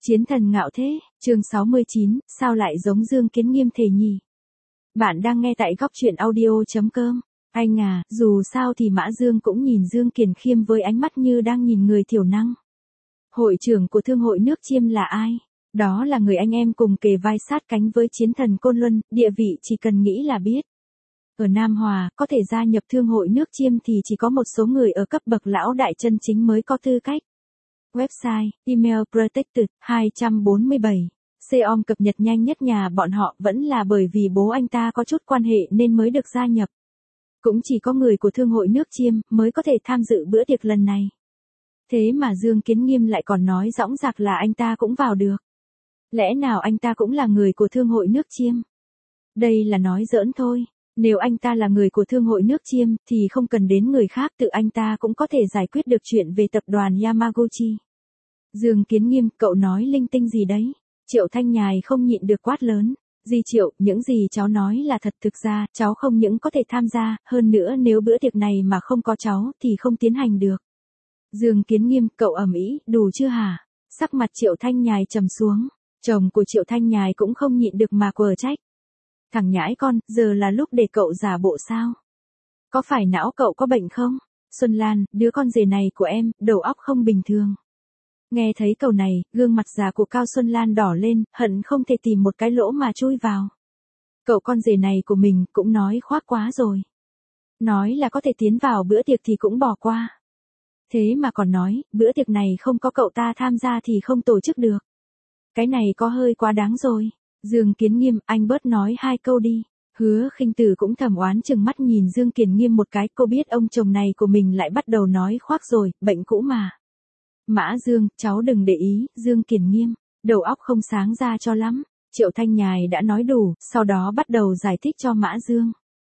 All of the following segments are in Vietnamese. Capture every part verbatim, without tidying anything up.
Chiến thần ngạo thế, chương sáu mươi chín, sao lại giống Dương Kiến Nghiêm thể nhỉ? Bạn đang nghe tại góc truyện audio chấm com. Anh à, dù sao thì Mã Dương cũng nhìn Dương Kiền Khiêm với ánh mắt như đang nhìn người thiểu năng. Hội trưởng của Thương hội nước Chiêm là ai? Đó là người anh em cùng kề vai sát cánh với chiến thần Côn Luân, địa vị chỉ cần nghĩ là biết. Ở Nam Hòa, có thể gia nhập Thương hội nước Chiêm thì chỉ có một số người ở cấp bậc lão đại chân chính mới có tư cách. Website, email protected, hai trăm bốn mươi bảy. xê o em cập nhật nhanh nhất nhà bọn họ vẫn là bởi vì bố anh ta có chút quan hệ nên mới được gia nhập. Cũng chỉ có người của Thương hội nước Chiêm mới có thể tham dự bữa tiệc lần này. Thế mà Dương Kiến Nghiêm lại còn nói dõng dạc là anh ta cũng vào được. Lẽ nào anh ta cũng là người của Thương hội nước Chiêm? Đây là nói giỡn thôi. Nếu anh ta là người của Thương hội nước Chiêm thì không cần đến người khác, tự anh ta cũng có thể giải quyết được chuyện về tập đoàn Yamaguchi. Dương Kiến Nghiêm, cậu nói linh tinh gì đấy? Triệu Thanh Nhài không nhịn được quát lớn. Di Triệu, những gì cháu nói là thật, thực ra, cháu không những có thể tham gia, hơn nữa nếu bữa tiệc này mà không có cháu thì không tiến hành được. Dương Kiến Nghiêm, cậu ầm ĩ, đủ chưa hả? Sắc mặt Triệu Thanh Nhài trầm xuống. Chồng của Triệu Thanh Nhài cũng không nhịn được mà quở trách. Thằng nhãi con, giờ là lúc để cậu giả bộ sao? Có phải não cậu có bệnh không? Xuân Lan, đứa con rể này của em, đầu óc không bình thường. Nghe thấy câu này, gương mặt già của Cao Xuân Lan đỏ lên, hận không thể tìm một cái lỗ mà chui vào. Cậu con rể này của mình cũng nói khoác quá rồi. Nói là có thể tiến vào bữa tiệc thì cũng bỏ qua. Thế mà còn nói, bữa tiệc này không có cậu ta tham gia thì không tổ chức được. Cái này có hơi quá đáng rồi. Dương Kiến Nghiêm, anh bớt nói hai câu đi. Hứa Khinh Tử cũng thầm oán chừng mắt nhìn Dương Kiến Nghiêm một cái, cô biết ông chồng này của mình lại bắt đầu nói khoác rồi, bệnh cũ mà. Mã Dương, cháu đừng để ý, Dương Kiến Nghiêm, đầu óc không sáng ra cho lắm. Triệu Thanh Nhài đã nói đủ, sau đó bắt đầu giải thích cho Mã Dương.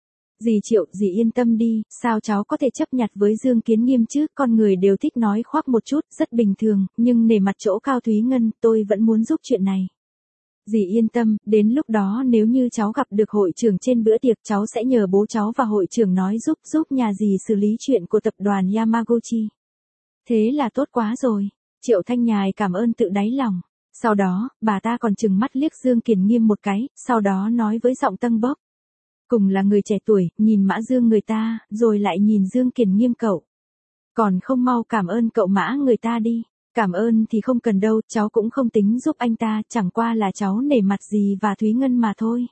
Dì Triệu, dì yên tâm đi, sao cháu có thể chấp nhặt với Dương Kiến Nghiêm chứ, con người đều thích nói khoác một chút, rất bình thường, nhưng nể mặt chỗ Cao Thúy Ngân, tôi vẫn muốn giúp chuyện này. Dì yên tâm, đến lúc đó nếu như cháu gặp được hội trưởng trên bữa tiệc, cháu sẽ nhờ bố cháu và hội trưởng nói giúp giúp nhà dì xử lý chuyện của tập đoàn Yamaguchi. Thế là tốt quá rồi. Triệu Thanh Nhài cảm ơn tự đáy lòng. Sau đó, bà ta còn trừng mắt liếc Dương Kiến Nghiêm một cái, sau đó nói với giọng tâng bốc. Cùng là người trẻ tuổi, nhìn Mã Dương người ta, rồi lại nhìn Dương Kiến Nghiêm cậu. Còn không mau cảm ơn cậu Mã người ta đi. Cảm ơn thì không cần đâu, cháu cũng không tính giúp anh ta, chẳng qua là cháu nể mặt dì và Thúy Ngân mà thôi.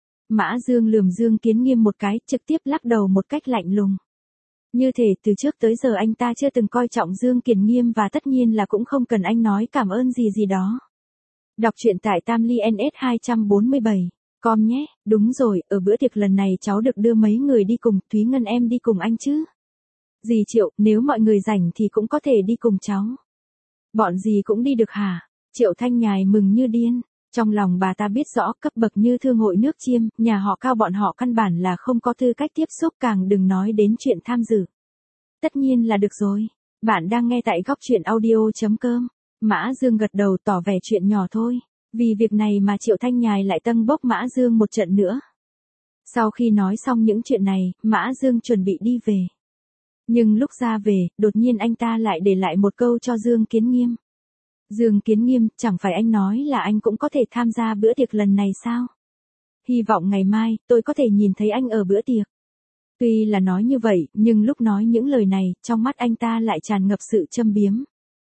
Mã Dương lườm Dương Kiến Nghiêm một cái, trực tiếp lắc đầu một cách lạnh lùng. Như thể từ trước tới giờ anh ta chưa từng coi trọng Dương Kiến Nghiêm và tất nhiên là cũng không cần anh nói cảm ơn gì gì đó. Đọc truyện tại Tam Ly en ét hai trăm bốn mươi bảy. Com nhé, đúng rồi, ở bữa tiệc lần này cháu được đưa mấy người đi cùng, Thúy Ngân em đi cùng anh chứ. Dì Triệu, nếu mọi người rảnh thì cũng có thể đi cùng cháu. Bọn gì cũng đi được hả? Triệu Thanh Nhài mừng như điên. Trong lòng bà ta biết rõ cấp bậc như Thương hội nước Chiêm, nhà họ Cao bọn họ căn bản là không có tư cách tiếp xúc, càng đừng nói đến chuyện tham dự. Tất nhiên là được rồi. Bạn đang nghe tại góc truyện audio chấm com. Mã Dương gật đầu tỏ vẻ chuyện nhỏ thôi. Vì việc này mà Triệu Thanh Nhài lại tâng bốc Mã Dương một trận nữa. Sau khi nói xong những chuyện này, Mã Dương chuẩn bị đi về. Nhưng lúc ra về, đột nhiên anh ta lại để lại một câu cho Dương Kiến Nghiêm. Dương Kiến Nghiêm, chẳng phải anh nói là anh cũng có thể tham gia bữa tiệc lần này sao? Hy vọng ngày mai, tôi có thể nhìn thấy anh ở bữa tiệc. Tuy là nói như vậy, nhưng lúc nói những lời này, trong mắt anh ta lại tràn ngập sự châm biếm.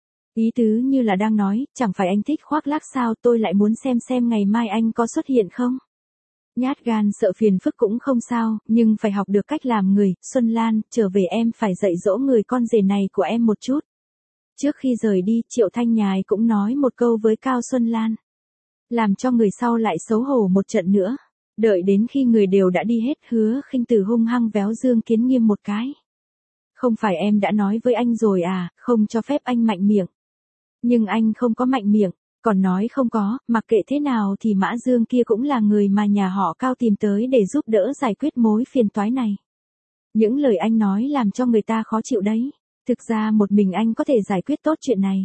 Ý tứ như là đang nói, chẳng phải anh thích khoác lác sao, tôi lại muốn xem xem ngày mai anh có xuất hiện không? Nhát gan sợ phiền phức cũng không sao, nhưng phải học được cách làm người. Xuân Lan, trở về em phải dạy dỗ người con rể này của em một chút. Trước khi rời đi, Triệu Thanh Nhài cũng nói một câu với Cao Xuân Lan. Làm cho người sau lại xấu hổ một trận nữa. Đợi đến khi người đều đã đi hết, Hứa Khinh Tử hung hăng véo Dương Kiến Nghiêm một cái. Không phải em đã nói với anh rồi à, không cho phép anh mạnh miệng. Nhưng anh không có mạnh miệng. Còn nói không có, mặc kệ thế nào thì Mã Dương kia cũng là người mà nhà họ Cao tìm tới để giúp đỡ giải quyết mối phiền toái này. Những lời anh nói làm cho người ta khó chịu đấy. Thực ra một mình anh có thể giải quyết tốt chuyện này.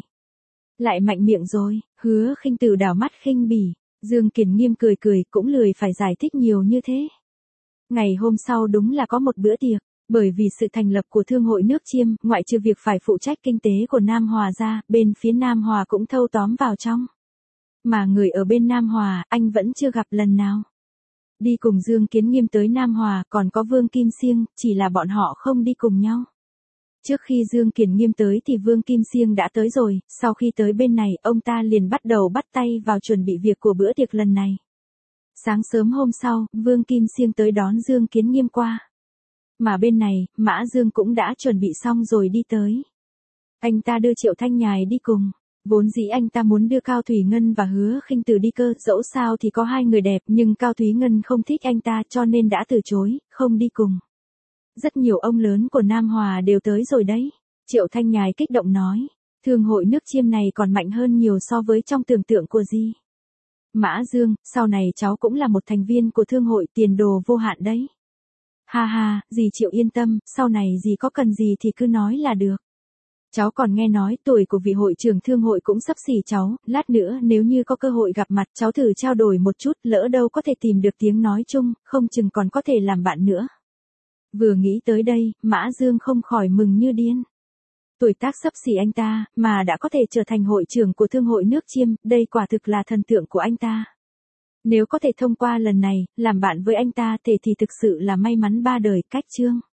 Lại mạnh miệng rồi, Hứa Khinh Tử đảo mắt khinh bỉ. Dương Kiến Nghiêm cười cười, cũng lười phải giải thích nhiều như thế. Ngày hôm sau đúng là có một bữa tiệc. Bởi vì sự thành lập của Thương hội nước Chiêm, ngoại trừ việc phải phụ trách kinh tế của Nam Hòa ra, bên phía Nam Hòa cũng thâu tóm vào trong. Mà người ở bên Nam Hòa, anh vẫn chưa gặp lần nào. Đi cùng Dương Kiến Nghiêm tới Nam Hòa, còn có Vương Kim Siêng, chỉ là bọn họ không đi cùng nhau. Trước khi Dương Kiến Nghiêm tới thì Vương Kim Siêng đã tới rồi, sau khi tới bên này, ông ta liền bắt đầu bắt tay vào chuẩn bị việc của bữa tiệc lần này. Sáng sớm hôm sau, Vương Kim Siêng tới đón Dương Kiến Nghiêm qua. Mà bên này, Mã Dương cũng đã chuẩn bị xong rồi đi tới. Anh ta đưa Triệu Thanh Nhài đi cùng. Vốn dĩ anh ta muốn đưa Cao Thủy Ngân và Hứa Khinh Từ đi cơ, dẫu sao thì có hai người đẹp, nhưng Cao Thúy Ngân không thích anh ta cho nên đã từ chối, không đi cùng. Rất nhiều ông lớn của Nam Hòa đều tới rồi đấy. Triệu Thanh Nhài kích động nói, thương hội nước chiêm này còn mạnh hơn nhiều so với trong tưởng tượng của dì. Mã Dương, sau này cháu cũng là một thành viên của thương hội, tiền đồ vô hạn đấy. Ha ha, dì Triệu yên tâm, sau này dì có cần gì thì cứ nói là được. Cháu còn nghe nói tuổi của vị hội trưởng thương hội cũng sắp xỉ cháu, lát nữa nếu như có cơ hội gặp mặt cháu thử trao đổi một chút, lỡ đâu có thể tìm được tiếng nói chung, không chừng còn có thể làm bạn nữa. Vừa nghĩ tới đây, Mã Dương không khỏi mừng như điên. Tuổi tác sắp xỉ anh ta, mà đã có thể trở thành hội trưởng của thương hội nước chiêm, đây quả thực là thần tượng của anh ta. Nếu có thể thông qua lần này, làm bạn với anh ta thì thì thực sự là may mắn ba đời. Cách chương